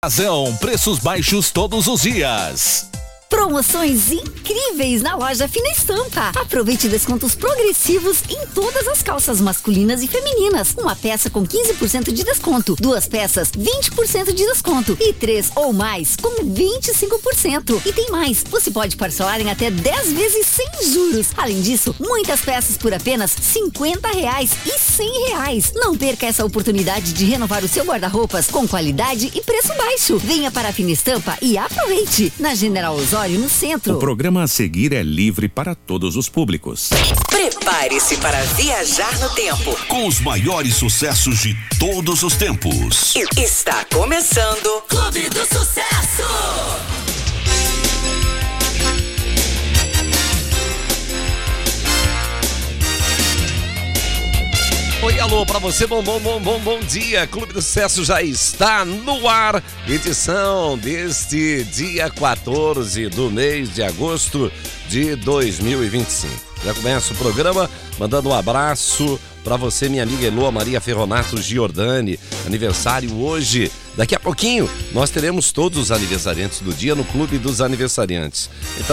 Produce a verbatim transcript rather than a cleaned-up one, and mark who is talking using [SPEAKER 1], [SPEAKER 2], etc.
[SPEAKER 1] Razão, preços baixos todos os dias.
[SPEAKER 2] Promoções incríveis na loja Fina Estampa. Aproveite descontos progressivos em todas as calças masculinas e femininas. Uma peça com quinze por cento de desconto, duas peças vinte por cento de desconto e três ou mais com vinte e cinco por cento. E tem mais, você pode parcelar em até dez vezes sem juros. Além disso, muitas peças por apenas cinquenta reais e cem reais. Não perca essa oportunidade de renovar o seu guarda-roupas com qualidade e preço baixo. Venha para a Fina Estampa e aproveite. Na General Osório, no centro.
[SPEAKER 3] O programa a seguir é livre para todos os públicos.
[SPEAKER 4] Prepare-se para viajar no tempo.
[SPEAKER 5] Com os maiores sucessos de todos os tempos.
[SPEAKER 4] Está começando
[SPEAKER 6] Clube do Sucesso.
[SPEAKER 7] Oi, alô, pra você, bom, bom, bom, bom, bom dia. Clube do Sucesso já está no ar. Edição deste dia quatorze do mês de agosto de dois mil e vinte e cinco. Já começa o programa mandando um abraço pra você, minha amiga Elô Maria Ferronato Giordani. Aniversário hoje. Daqui a pouquinho nós teremos todos os aniversariantes do dia no Clube dos Aniversariantes. Então,